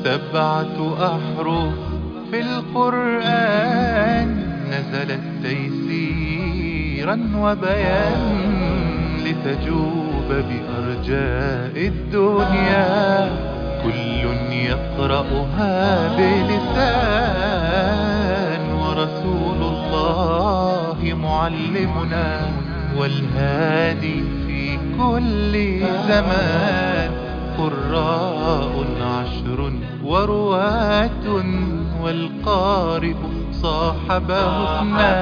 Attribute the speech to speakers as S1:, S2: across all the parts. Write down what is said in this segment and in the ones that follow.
S1: 7 أحرف في القرآن نزلت تيسيرا وبيان لتجوب بأرجاء الدنيا كل يقرأها بلسان ورسول الله معلمنا والهادي في كل زمان قراء 10 ورواة والقارئ صاحبه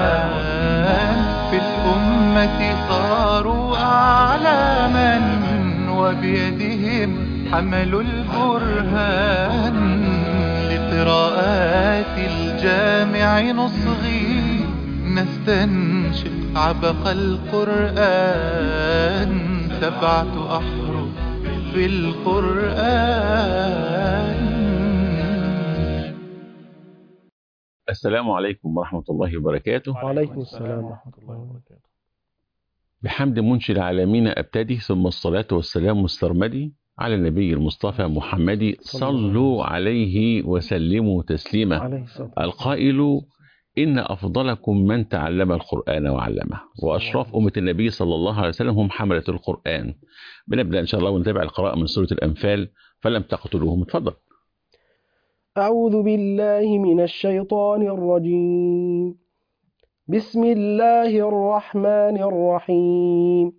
S1: 2 في الأمة صاروا أعلاما وبيدهم حملوا البرهان لقراءات الجامع نصغي نستنشق عبق القرآن 7 أحرف في القرآن.
S2: السلام عليكم ورحمة الله وبركاته.
S3: وعليكم السلام ورحمة الله وبركاته.
S2: بحمد منشئ العالمين أبتدي، ثم الصلاة والسلام مسترمدي على النبي المصطفى محمد صلوا عليه وسلموا تسليما. القائل إن أفضلكم من تعلم القرآن وعلمه، وأشراف أمة النبي صلى الله عليه وسلم هم حملة القرآن. بنبدأ إن شاء الله ونتابع القراءة من سورة الأنفال. فلم تقتلوهم. اتفضل.
S3: أعوذ بالله من الشيطان الرجيم. بسم الله الرحمن الرحيم.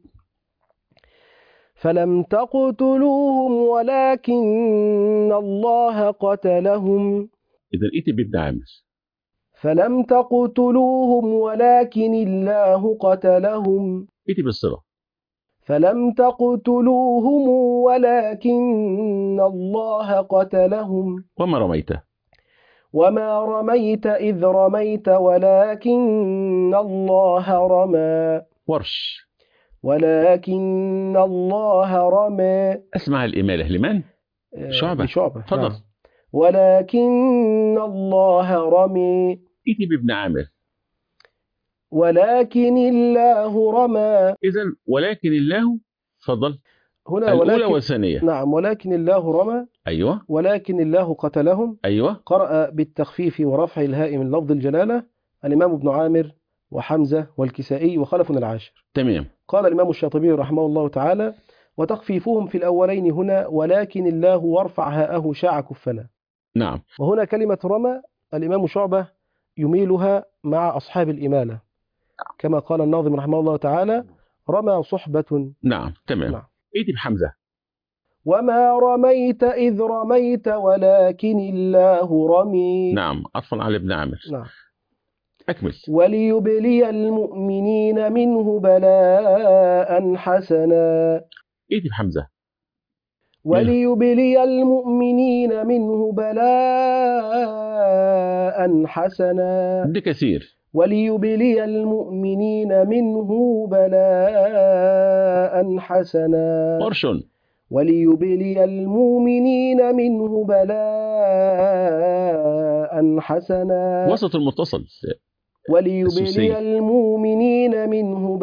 S3: فلم تقتلوهم ولكن الله قتلهم.
S2: إذا إيتي بابن عامر.
S3: فلم تقتلوهم ولكن الله قتلهم.
S2: إيتي بالصلة.
S3: فلم تقتلوهم ولكن الله قتلهم.
S2: وما رميت
S3: وما رميت إذ رميت ولكن الله رمى.
S2: ورش.
S3: ولكن الله رمى.
S2: أسمع الإمالة لمن؟ شعبة.
S3: لشعبة.
S2: نعم.
S3: ولكن الله رمي.
S2: إيتي بابن عامر.
S3: ولكن الله رمى.
S2: إذا ولكن الله. تفضل.
S3: هنا
S2: الأولى والثانية.
S3: نعم. ولكن الله رمى.
S2: أيوة.
S3: ولكن الله قتلهم.
S2: أيوة.
S3: قرأ بالتخفيف ورفع الهاء من لفظ الجلالة الإمام ابن عامر وحمزة والكسائي وخلف العاشر.
S2: تمام.
S3: قال الإمام الشاطبي رحمه الله تعالى: وتخفيفهم في الأولين هنا ولكن الله وارفع هاءه شاع كفنا.
S2: نعم.
S3: وهنا كلمة رمى الإمام شعبة يميلها مع أصحاب الإمالة كما قال الناظم رحمه الله تعالى: رمى صحبة.
S2: نعم. تمام.
S3: نعم.
S2: إيتي بحمزة.
S3: وما رميت إذ رميت ولكن الله رمي.
S2: نعم. عطفا على ابن عامر.
S3: نعم.
S2: أكمل.
S3: وليبلي المؤمنين منه بلاء حسنا.
S2: إيتي بحمزة.
S3: وليبلي المؤمنين منه بلاء حسنا.
S2: بكثير.
S3: وليبلي المؤمنين منه بلاء حسنا.
S2: ورش.
S3: وليبلي المؤمنين منه بلاء حسنا.
S2: وسط المتصل.
S3: وليبلي المؤمنين منه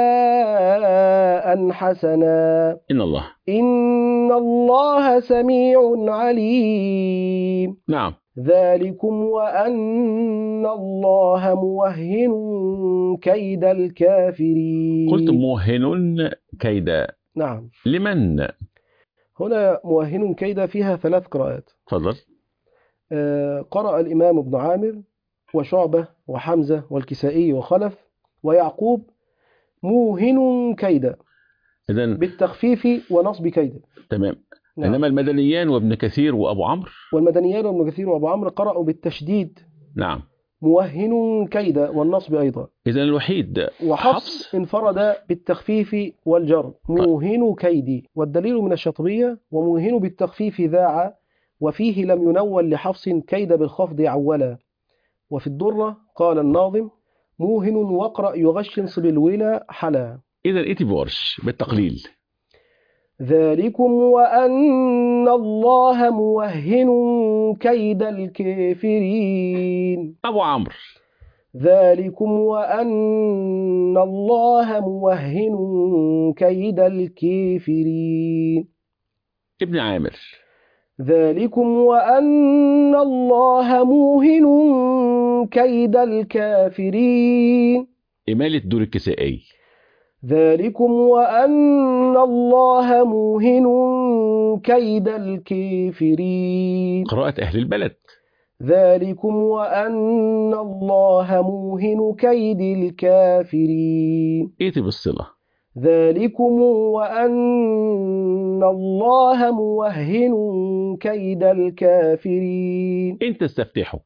S3: بلاء حسنا. إن الله سميع عليم.
S2: نعم.
S3: ذلكم وأن الله موهن كيد الكافرين.
S2: قلت موهن كيد.
S3: نعم.
S2: لمن؟
S3: هنا موهن كيد فيها 3 قراءات.
S2: تفضل.
S3: قرأ الإمام ابن عامر وشعبة وحمزة والكسائي وخلف ويعقوب موهن كيدا بالتخفيف ونصب كيدا.
S2: تمام.
S3: نعم.
S2: إنما المدنيان وابن كثير وأبو عمرو.
S3: والمدنيان وابن كثير وأبو عمرو قرأوا بالتشديد.
S2: نعم.
S3: موهن كيدا والنصب أيضا.
S2: إذن الوحيد
S3: وحفص انفرد بالتخفيف والجر موهن كيدي. والدليل من الشاطبية: وموهن بالتخفيف ذاع وفيه لم ينول لحفص كيد بالخفض عولا. وفي الدرة قال الناظم: موهن وقرأ يغش انصب الولا حلا.
S2: إذا إتي بورش بالتقليل.
S3: ذلكم وأن الله موهن كيد الكافرين.
S2: أبو عمرو.
S3: ذلكم وأن الله موهن كيد الكافرين.
S2: ابن عامر.
S3: ذلكم وأن الله موهن كيد الكافرين.
S2: إمالة دور الكسائي.
S3: ذلكم وأن الله موهن كيد الكافرين.
S2: قراءة أهل البلد.
S3: ذلكم وأن الله موهن كيد الكافرين.
S2: إيتي بالصلة.
S3: ذلكم وأن الله موهن كيد الكافرين.
S2: إن تستفتحوا.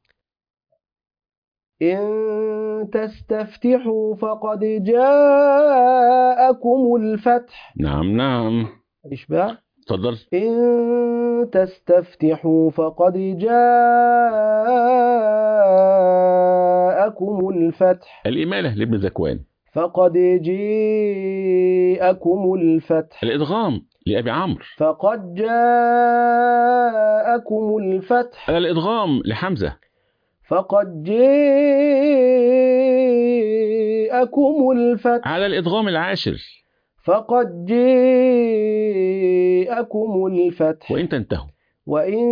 S3: إن تستفتحوا فقد جاءكم الفتح.
S2: نعم نعم.
S3: إشباع.
S2: تفضل.
S3: إن تستفتحوا فقد جاءكم الفتح.
S2: الإمالة لابن ذكوان.
S3: فقد جاءكم الفتح.
S2: الإدغام لأبي عمرو.
S3: فقد جاءكم الفتح.
S2: الإدغام لحمزة.
S3: فقد جاءكم الفتح.
S2: على الإدغام العاشر.
S3: فقد جاءكم الفتح.
S2: وإن تنتهوا.
S3: وإن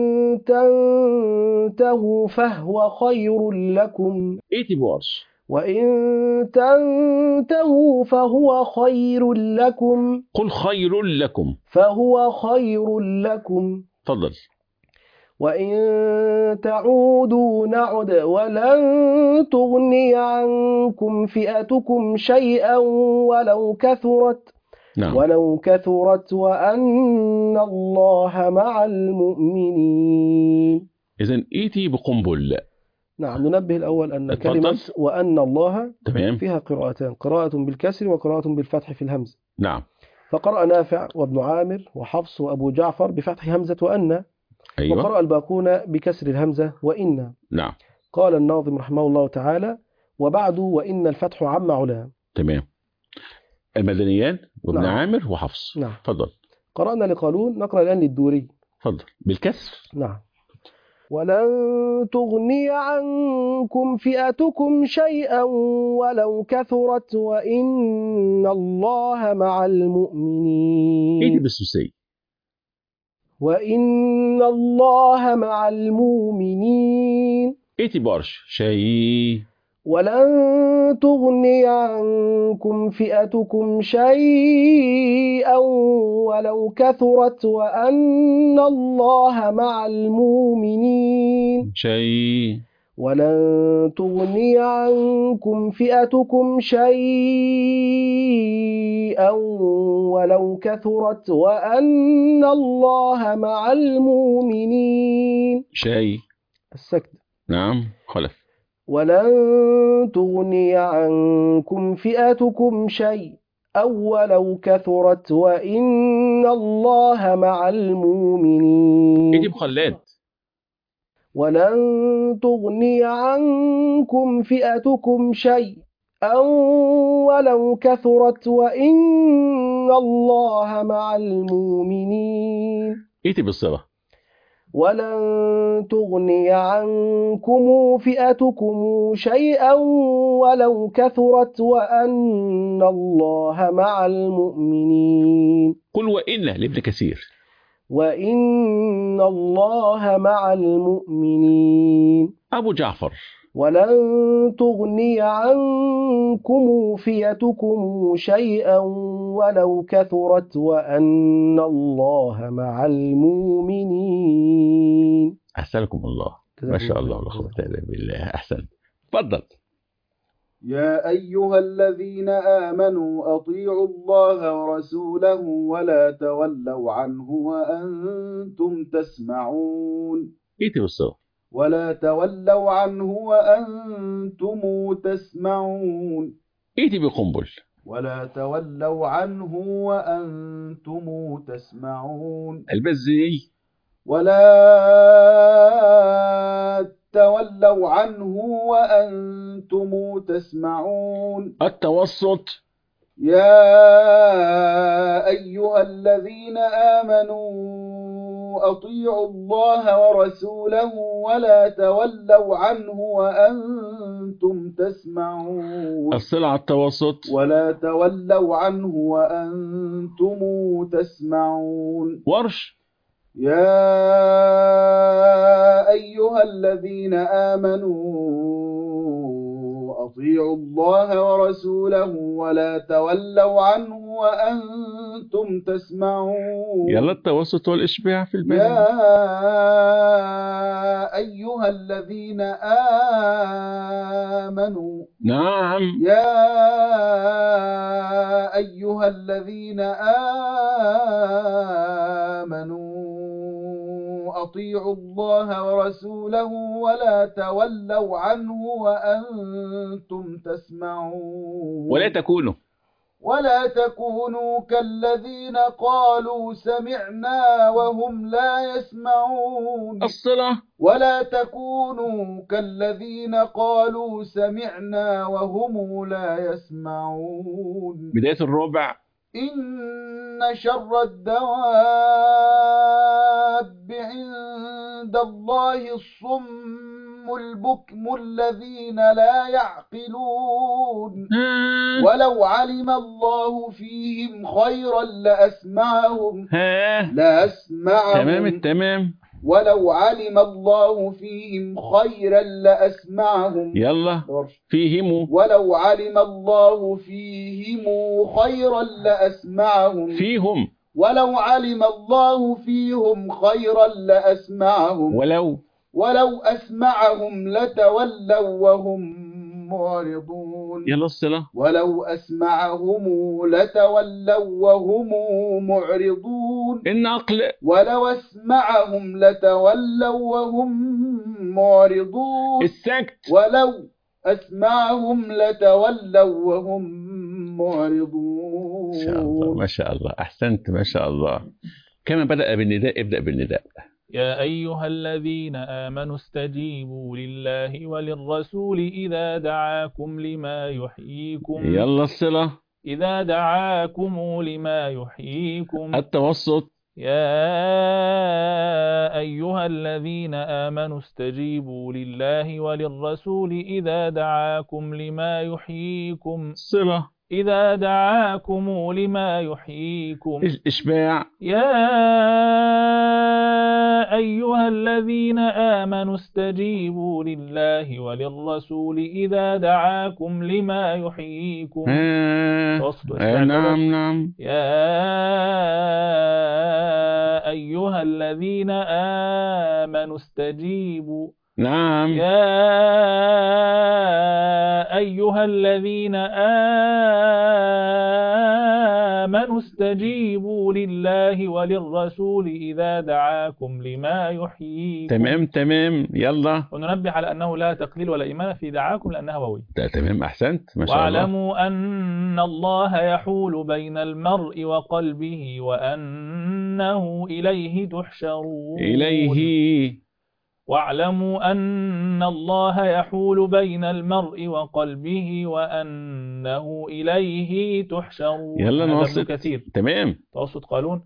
S3: تنتهوا فهو خير لكم.
S2: إيتي بورش.
S3: وإن تنتهوا فهو خير لكم.
S2: قل خير لكم.
S3: فهو خير لكم.
S2: تفضل.
S3: وإن تعودوا نعد ولن تغني عنكم فئتكم شيئا ولو كثرت.
S2: نعم.
S3: ولو كثرت وأن الله مع المؤمنين.
S2: إذن إيتي بقنبل.
S3: نعم. ننبه الأول أن
S2: اتفضل.
S3: كلمة وأن الله
S2: تمام.
S3: فيها قراءتان، قراءة بالكسر وقراءة بالفتح في الهمزة.
S2: نعم.
S3: فقرأ نافع وابن عامر وحفص وأبو جعفر بفتح همزة وأن.
S2: أيوة.
S3: وقرأ الباقون بكسر الهمزة وإن.
S2: نعم.
S3: قال الناظم رحمه الله تعالى: وبعد وإن الفتح عم علا.
S2: تمام. المدنيان وابن
S3: نعم.
S2: عامر وحفص.
S3: نعم.
S2: تفضل.
S3: قرأنا لقالون، نقرأ الآن للدوري.
S2: تفضل بالكسر.
S3: نعم. ولن تغني عنكم فئتكم شيئا ولو كثرت وإن الله مع المؤمنين.
S2: إيتي بالسوسي.
S3: وإن الله مع المؤمنين.
S2: إيتي بارش شيء.
S3: ولن تغني عنكم فئتكم شيئا ولو كثرت وأن الله مع المؤمنين.
S2: شيء.
S3: ولن تغني عنكم فئتكم شيئا ولو كثرت وأن الله مع المؤمنين.
S2: شيء.
S3: السكت.
S2: نعم. خلف.
S3: ولن تغني عنكم فئتكم شيئا ولو كثرت وإن الله مع المؤمنين.
S2: إيتي بخلاد.
S3: ولن تغني عنكم فئتكم شيئا ولو كثرت وإن الله مع المؤمنين.
S2: إيتي بالصلة.
S3: ولن تغني عنكم فئتكم شيئا ولو كثرت وأن الله مع المؤمنين.
S2: قل وإن لابن كثير.
S3: وإن الله مع المؤمنين.
S2: أبو جعفر.
S3: ولن تغني عنكم فئتكم شيئا ولو كثرت وأن الله مع المؤمنين.
S2: أحسنكم الله. ما شاء الله لا قوة إلا بالله. أحسن. تفضل.
S4: يا أيها الذين آمنوا أطيعوا الله ورسوله ولا تولوا عنه وأنتم تسمعون.
S2: إيتي بالصوت.
S4: ولا تولوا عنه وأنتم تسمعون.
S2: إيتي بقنبل.
S4: ولا تولوا عنه وأنتم تسمعون.
S2: البزي.
S4: ولا تولوا عنه وأنتم تسمعون.
S2: التوسط.
S4: يا أيها الذين آمنوا أطيعوا الله ورسوله ولا تولوا عنه وأنتم تسمعون.
S2: الصلة التوسط.
S4: ولا تولوا عنه وأنتم تسمعون.
S2: ورش.
S4: يا أيها الذين آمنوا أطيعوا الله ورسوله ولا تولوا عنه وأنتم تسمعون.
S2: يلا التوسط والإشباع في البيان.
S4: يا أيها الذين آمنوا.
S2: نعم.
S4: يا أيها الذين آمنوا أطيعوا الله ورسوله ولا تولوا عنه وأنتم تسمعون.
S2: ولا
S4: تكونوا كالذين قالوا سمعنا وهم لا يسمعون.
S2: الصلة.
S4: ولا تكونوا كالذين قالوا سمعنا وهم لا يسمعون.
S2: بداية الربع.
S4: إن شر الدواب عند الله الصم البكم الذين لا يعقلون. ولو علم الله فيهم خيرا لأسمعهم.
S2: تمام.
S4: ولو علم الله فيهم خيرا لأسمعهم.
S2: يلا فيهم.
S4: ولو علم الله فيهم خيرا لأسمعهم.
S2: فيهم.
S4: ولو علم الله فيهم خيرا لأسمعهم. ولو أسمعهم لتولوا وهم معرضون.
S2: يلا الصلة.
S4: ولو أسمعهم لتولوا وهم معرضون.
S2: النقل.
S4: ولو أسمعهم لتولوا وهم معرضون.
S2: السكت.
S4: ولو أسمعهم لتولوا وهم معرضون.
S2: ما شاء الله ما شاء الله، أحسنت ما شاء الله. كما بدأ بالنداء ابدأ بالنداء.
S5: يا أيها الذين آمنوا استجيبوا لله وللرسول إذا دعاكم لما يحييكم.
S2: يلا الصلة.
S5: إذا دعاكم لما يحييكم.
S2: التوسط.
S5: يا أيها الذين آمنوا استجيبوا لله وللرسول إذا دعاكم لما يحييكم.
S2: صلة.
S5: إذا دعاكم لما يحييكم.
S2: إشباع.
S5: يا أيها الذين آمنوا استجيبوا لله وللرسول إذا دعاكم لما يحييكم.
S2: نعم.
S5: يا أيها الذين آمنوا استجيبوا.
S2: نعم.
S5: يا أيها الذين آمنوا استجيبوا لله وللرسول إذا دعاكم لما يحييكم.
S2: تمام. يلا.
S5: وننبه على أنه لا تقليل ولا إيمان في دعاكم لأنها واوية.
S2: تمام أحسنت ما شاء الله.
S5: واعلموا أن الله يحول بين المرء وقلبه وأنه إليه تحشرون. واعلموا أن الله يحول بين المرء وقلبه وأنه إليه تحشرون.
S2: يلا نوسط.
S5: كثير.
S2: تمام.
S5: توسط قالون.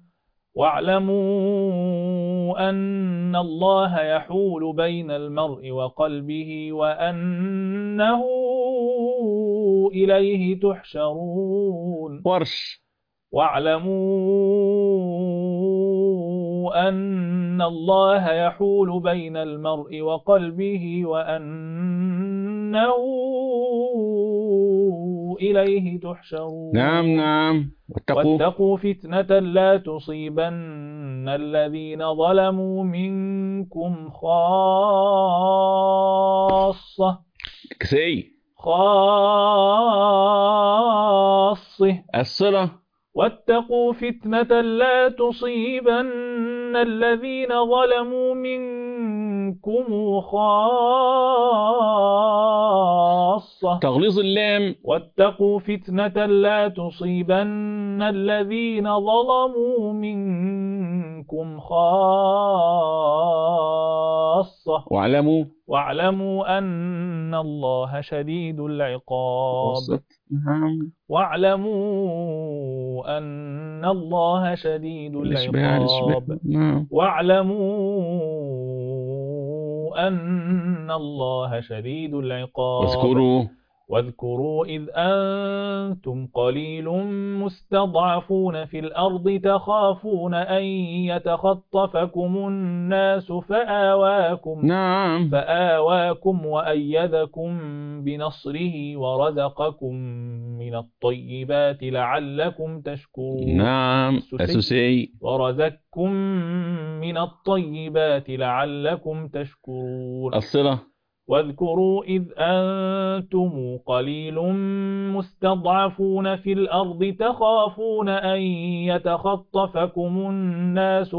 S5: واعلموا أن الله يحول بين المرء وقلبه وأنه إليه تحشرون.
S2: ورش.
S5: واعلموا أن الله يحول بين المرء وقلبه وأنه إليه تحشرون.
S2: نعم.
S5: واتقوا فتنة لا تصيبن الذين ظلموا منكم خاصة.
S2: الصلة.
S5: واتقوا فتنة لا تصيبن الذين ظلموا منكم خاصة.
S2: تغليظ اللام.
S5: واتقوا فتنة لا تصيبن الذين ظلموا منكم خاصة. واعلموا أن الله شديد العقاب. واعلموا أن الله شديد العقاب. واعلموا أن الله شديد العقاب. واذكروا إذ أنتم قليل مستضعفون في الأرض تخافون أن يتخطفكم الناس
S2: نعم.
S5: فآواكم وأيدكم بنصره ورزقكم من الطيبات لعلكم تشكرون.
S2: نعم. أسوسي.
S5: ورزقكم من الطيبات لعلكم تشكرون.
S2: الصلة.
S5: واذكروا إذ أنتم قليل مستضعفون في الأرض تخافون أن يتخطفكم الناس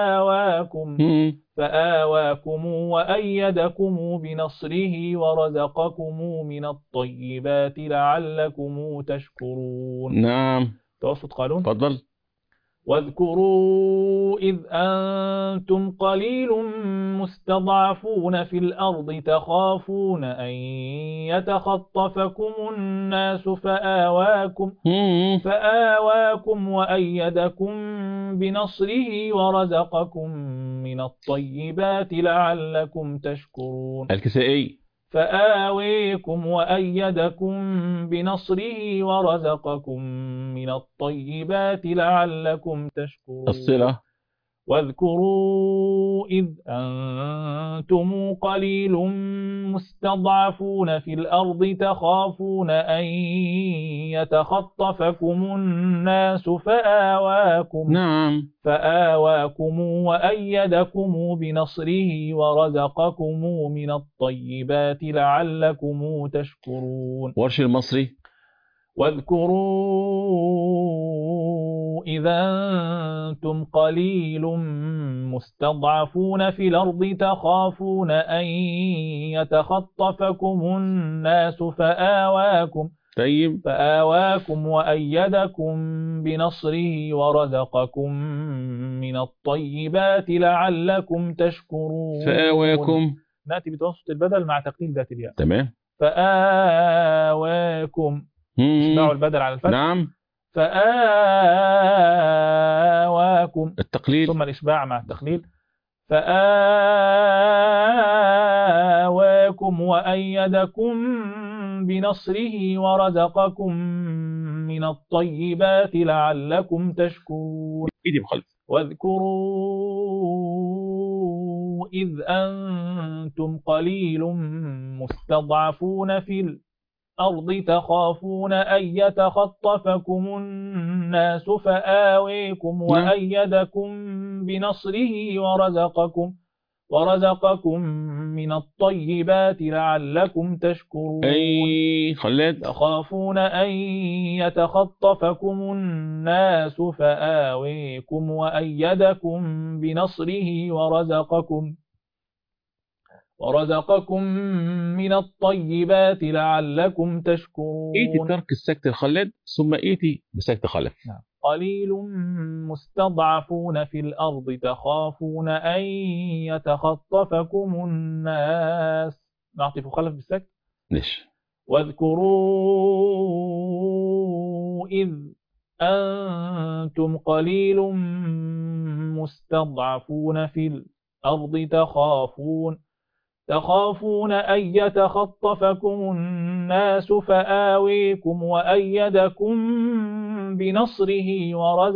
S5: فآواكم وأيدكم بنصره ورزقكم من الطيبات لعلكم تشكرون.
S2: نعم.
S5: توسط قالون.
S2: تفضل.
S5: واذكروا إذ أنتم قليل مستضعفون في الأرض تخافون أن يتخطفكم الناس فآواكم وأيدكم بنصره ورزقكم من الطيبات لعلكم تشكرون.
S2: الكسائي.
S5: فآويكم وأيدكم بنصره ورزقكم من الطيبات لعلكم تشكرون.
S2: الصلة.
S5: واذكروا إذ أنتم قليل مستضعفون في الأرض تخافون أن يتخطفكم الناس فآواكم وأيدكم بنصره ورزقكم من الطيبات لعلكم تشكرون.
S2: ورش المصري.
S5: واذكروا إذا أنتم قليل مستضعفون في الأرض تخافون أن يتخطفكم الناس فآواكم وأيدكم بنصره ورزقكم من الطيبات لعلكم تشكرون.
S2: فآواكم
S5: نأتي بتوسط البدل مع تقليل ذات الياء.
S2: تمام.
S5: فآواكم اشبعوا البدل على الفتح.
S2: نعم.
S5: فآواكم
S2: التقليل
S5: ثم الإشباع مع التقليل. فآواكم وأيدكم بنصره ورزقكم من الطيبات لعلكم تشكرون. واذكروا إذ أنتم قليل مستضعفون في الأرض تخافون أن يتخطفكم الناس فآويكم وأيدكم بنصره ورزقكم من الطيبات لعلكم تشكرون. تخافون أن يتخطفكم الناس فآويكم وأيدكم بنصره ورزقكم من الطيبات لعلكم تشكرون.
S2: ايتي ترك السكت الخلد ثم ايتي بسكت خلف.
S5: نعم. قليل مستضعفون في الأرض تخافون أن يتخطفكم الناس. نعطف خلف بالسكت. واذكروا إذ أنتم قليل مستضعفون في الأرض تخافون أن يتخطفكم الناس فآويكم وأيدكم بنصره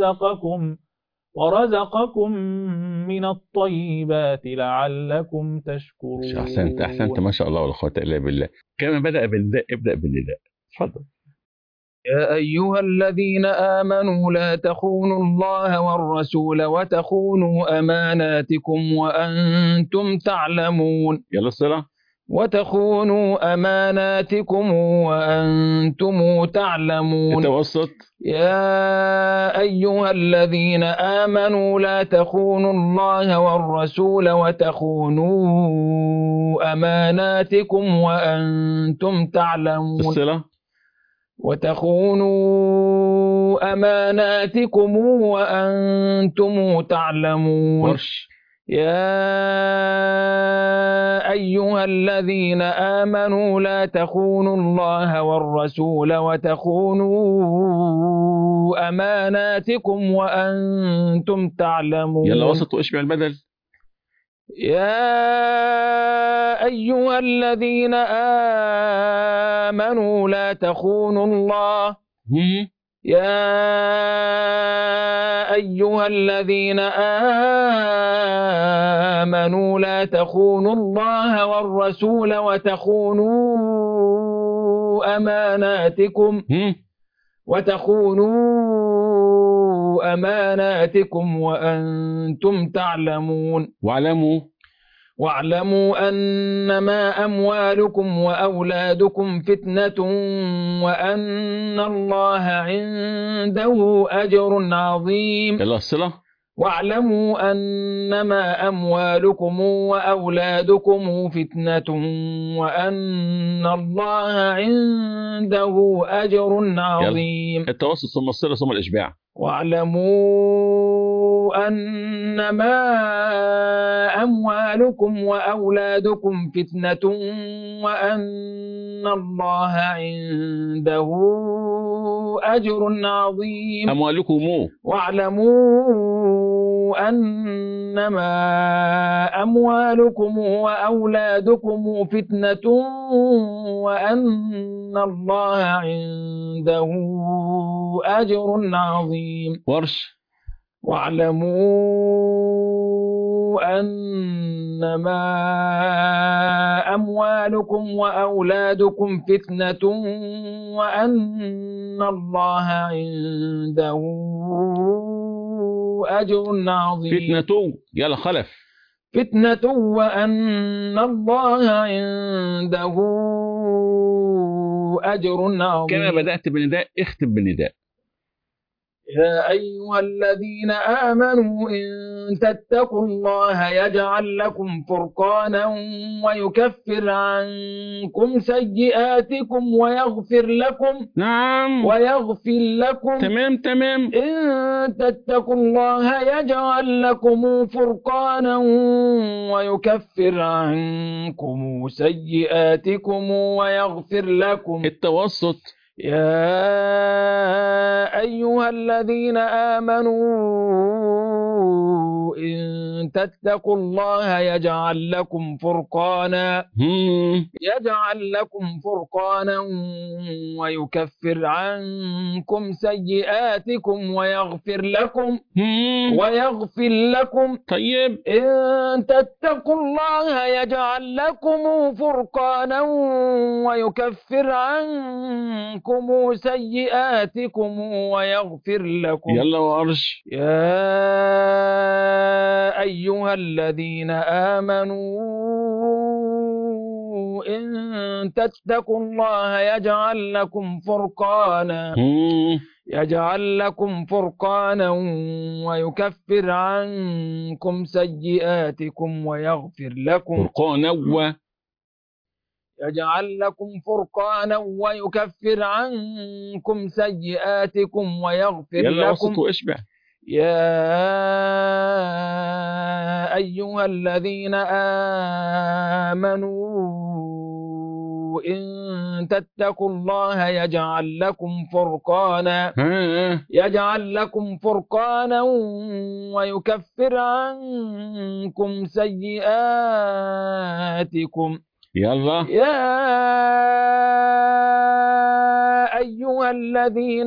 S5: ورزقكم من الطيبات لعلكم تشكرون.
S2: أحسنت ما شاء الله ولا قوة إلا بالله. كما بدأ بالنداء ابدأ بالنداء. تفضل.
S6: يا أيها الذين آمنوا لا تخونوا الله والرسول وتخونوا أماناتكم وأنتم تعلمون.
S2: يلا الصلاة.
S6: وتخونوا أماناتكم وأنتم تعلمون.
S2: التوسط.
S6: يا أيها الذين آمنوا لا تخونوا الله والرسول وتخونوا أماناتكم وأنتم تعلمون.
S2: الصلاة.
S6: وتخونوا أماناتكم وأنتم تعلمون. يا أيها الذين آمنوا لا تخونوا الله والرسول وتخونوا أماناتكم وأنتم تعلمون.
S2: يلا وسط واشبع البدل.
S6: يا أيها الذين آمنوا لا تخونوا الله يا أيها الذين آمنوا لا تخونوا الله والرسول وتخونوا أماناتكم وأنتم تعلمون واعلموا أنما أموالكم وأولادكم فتنة وأن الله عنده أجر عظيم.
S2: يلا الصلة.
S6: واعلموا أنما أموالكم وأولادكم فتنة وأن الله عنده أجر عظيم.
S2: التوسط ثم الصلة ثم الإشباع.
S6: واعلموا أنما أموالكم وأولادكم فتنة وأن الله عنده أجر عظيم. واعلموا أنما أموالكم وأولادكم فتنة وأن الله عنده أجر عظيم. واعلموا أنما أموالكم وأولادكم فتنة وأن الله عنده أجر عظيم.
S2: يلا خلف.
S6: فتنة وأن الله عنده أجر عظيم.
S2: كما بدأت بالنداء اختم بالنداء.
S6: يا أيها الذين آمنوا إن تتقوا الله يجعل لكم فرقانا ويكفر عنكم سيئاتكم ويغفر لكم.
S2: نعم.
S6: ويغفر لكم.
S2: تمام.
S6: إن تتقوا الله يجعل لكم فرقانا ويكفر عنكم سيئاتكم ويغفر لكم.
S2: التوسط.
S6: يا أيها الذين آمنوا إن تتقوا الله يجعل لكم فرقانا ويكفر عنكم سيئاتكم ويغفر لكم.
S2: طيب.
S6: إن تتقوا الله يجعل لكم فرقانا ويكفر عنكم سيئاتكم ويغفر لكم.
S2: يلا وأرش.
S6: يا أيها الذين آمنوا إن تتقوا الله يجعل لكم فرقانا ويكفر عنكم سيئاتكم ويغفر لكم. يجعل لكم فرقانا ويكفر عنكم سيئاتكم ويغفر
S2: يلا
S6: لكم.
S2: وسط واشبع.
S6: يا أيها الذين آمنوا إن تتقوا الله يجعل لكم فرقانا ويكفر عنكم سيئاتكم.
S2: يلا.
S6: يا أيها الذين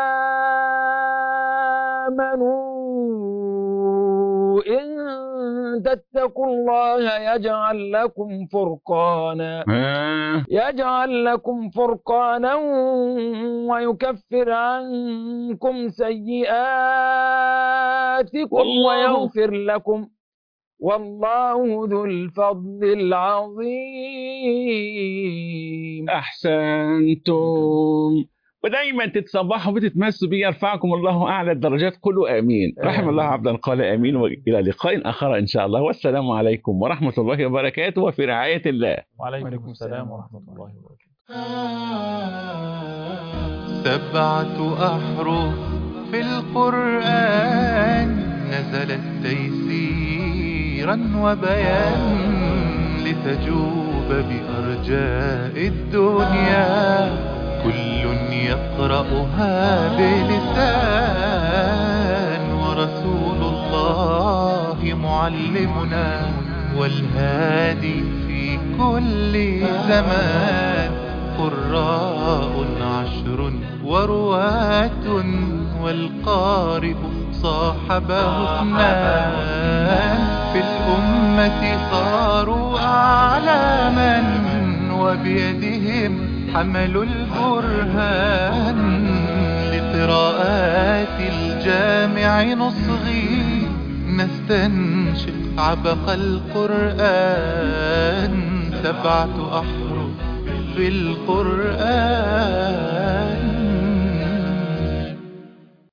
S6: آمنوا إن تتقوا الله يجعل لكم فرقانا ويكفر عنكم سيئاتكم ويغفر لكم. والله ذو الفضل العظيم.
S2: أحسنتم. ودايما تتصبحوا وتتمسوا بي يرفعكم الله أعلى الدرجات. قولوا آمين. رحم الله عبدا قال آمين. وإلى لقاء آخر إن شاء الله. والسلام عليكم ورحمة الله وبركاته وفي رعاية الله.
S5: وعليكم السلام ورحمة الله وبركاته.
S1: 7 أحرف في القرآن نزلت تيسيرا وبيان لتجوب بأرجاء الدنيا. كل يقرأها بلسان ورسول الله معلمنا والهادي في كل زمان. قراء 10 ورواة والقارئ صاحبه 2. في الأمة صاروا أعلاما وبيدهم حملوا البرهان. لقراءات الجامع نصغي نستنشق عبق القرآن. 7 أحرف في القرآن.